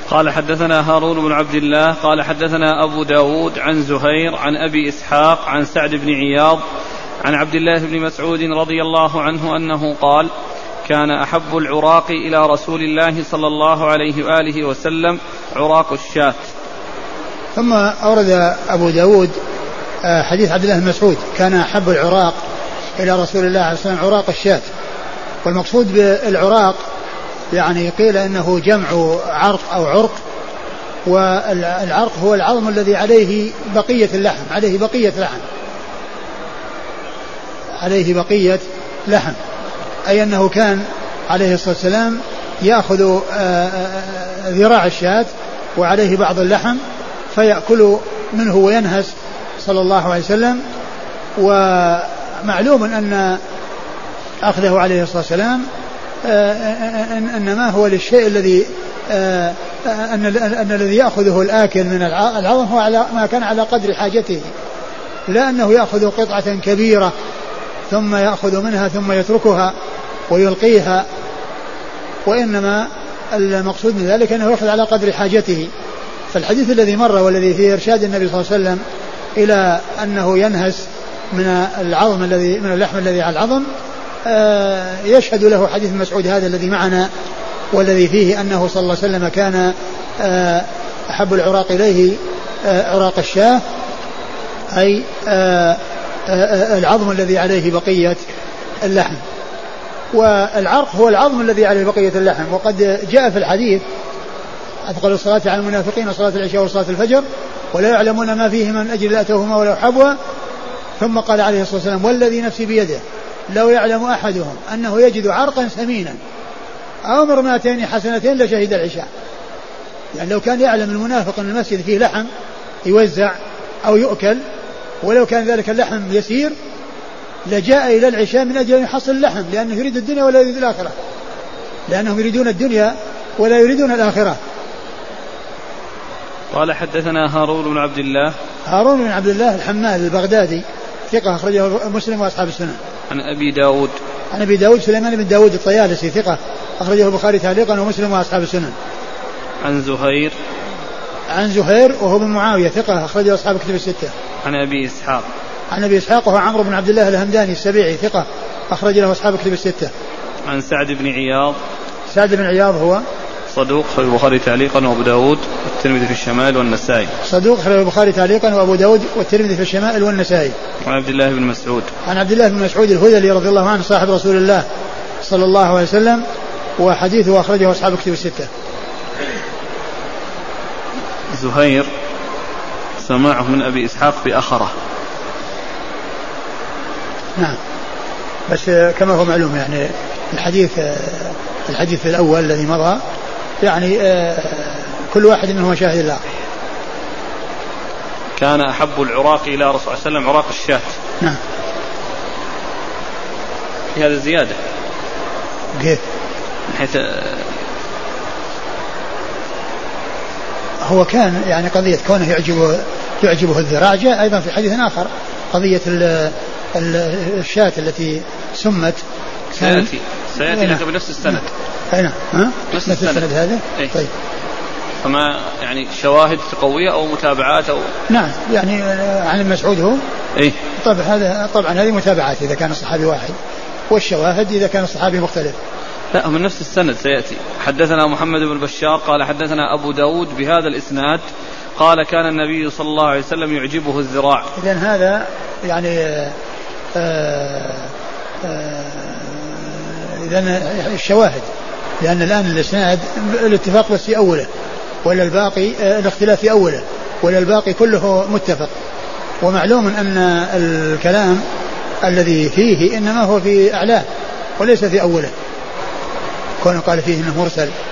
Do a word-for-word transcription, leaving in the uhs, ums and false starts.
قال حدثنا هارون بن عبد الله قال حدثنا أبو داود عن زهير عن أبي إسحاق عن سعد بن عياض عن عبد الله بن مسعود رضي الله عنه أنه قال كان أحب العراق إلى رسول الله صلى الله عليه وآله وسلم عراق الشاة. ثم أورد أبو داود حديث عبد الله بن مسعود كان أحب العراق إلى رسول الله عليه وسلم عراق الشاة. والمقصود بالعراق يعني قيل إنه جمع عرق أو عرق، والعرق هو العظم الذي عليه بقية اللحم عليه بقية لحم عليه بقية لحم أي أنه كان عليه الصلاة والسلام يأخذ ذراع الشاة وعليه بعض اللحم فيأكل منه وينهس صلى الله عليه وسلم. ومعلوم أن أخذه عليه الصلاة والسلام إنما هو للشيء الذي أن, أن الذي يأخذه الآكل من العظم هو على ما كان على قدر حاجته، لا أنه يأخذ قطعة كبيرة ثم يأخذ منها ثم يتركها ويلقيها، وإنما المقصود من ذلك أنه يأخذ على قدر حاجته. فالحديث الذي مر والذي فيه إرشاد النبي صلى الله عليه وسلم إلى أنه ينهس من العظم الذي من اللحم الذي على العظم يشهد له حديث مسعود هذا الذي معنا والذي فيه أنه صلى الله عليه وسلم كان أحب العراق إليه عراق الشاة أي العظم الذي عليه بقية اللحم. والعرق هو العظم الذي عليه بقية اللحم. وقد جاء في الحديث أثقل الصلاة على المنافقين صلاة العشاء وصلاة الفجر ولا يعلمون ما فيه من أجل أتوهما ولو حبوا. ثم قال عليه الصلاة والسلام والذي نفسي بيده لو يعلم أحدهم أنه يجد عرقا سمينا أو مرماتين حسنتين لشهد العشاء. يعني لو كان يعلم المنافق أن المسجد فيه لحم يوزع أو يؤكل ولو كان ذلك اللحم يسير لجاء إلى العشاء من أجل أن يحصل اللحم، لأنه يريد الدنيا ولا يريد الآخرة، لأنهم يريدون الدنيا ولا يريدون الآخرة. قال حدثنا هارون بن عبد الله هارون بن عبد الله الحمال البغدادي ثقة أخرجه مسلم وأصحاب السنن. عن أبي داود عن أبي داود سليمان بن داود الطيالسي ثقة أخرجه البخاري تعليقا ومسلم وأصحاب السنن. عن زهير عن زهير وهو بن معاوية ثقة أخرجه أصحاب الكتب الستة. عن أبي إسحاق عن أبي إسحاق وهو عمرو بن عبد الله الهمداني السبيعي ثقة أخرج له أصحاب الكتب الستة. عن سعد بن عياض سعد بن عياض هو صدوق في البخاري تعليقا وأبو داود والترمذي في الشمال والنسائي. صدوق في البخاري تعليقا وأبو داود والترمذي في الشمال والنسائي. عن عبد الله بن مسعود عن عبد الله بن مسعود الهذلي رضي الله عنه صاحب رسول الله صلى الله عليه وسلم وحديثه أخرجه أصحاب الكتب الستة. زهير سماعه من أبي إسحاق بأخره. نعم بس كما هو معلوم يعني الحديث الحديث الأول الذي مضى يعني كل واحد منهم شاهد الآخر. كان أحب العراق إلى رسول الله صلى الله عليه وسلم عراق الشاة. نعم في هذا زيادة كيف من حيث هو كان يعني قضية كونه يعجبه يعجبه الذراع جاء أيضا في حديث آخر قضية الشاة التي سمت سيأتي سيأتي لك بنفس السند. أين ها نفس, نفس السند, السند هذا. ايه؟ طيب فما يعني شواهد قوية أو متابعات أو نعم يعني عن المسعود هو إيه؟ طبعا هذا طبعا هذه متابعات إذا كان الصحابي واحد والشواهد إذا كان الصحابي مختلف. لا من نفس السند سيأتي. حدثنا محمد بن بشار قال حدثنا أبو داود بهذا الإسناد قال كان النبي صلى الله عليه وسلم يعجبه الذراع. إذن هذا يعني آآ آآ إذن الشواهد لأن الآن الإسناد الاتفاق بس في أوله ولا الباقي الاختلاف في أوله ولا الباقي كله متفق. ومعلوم أن الكلام الذي فيه إنما هو في أعلاه وليس في أوله كونه قال فيه إنه مرسل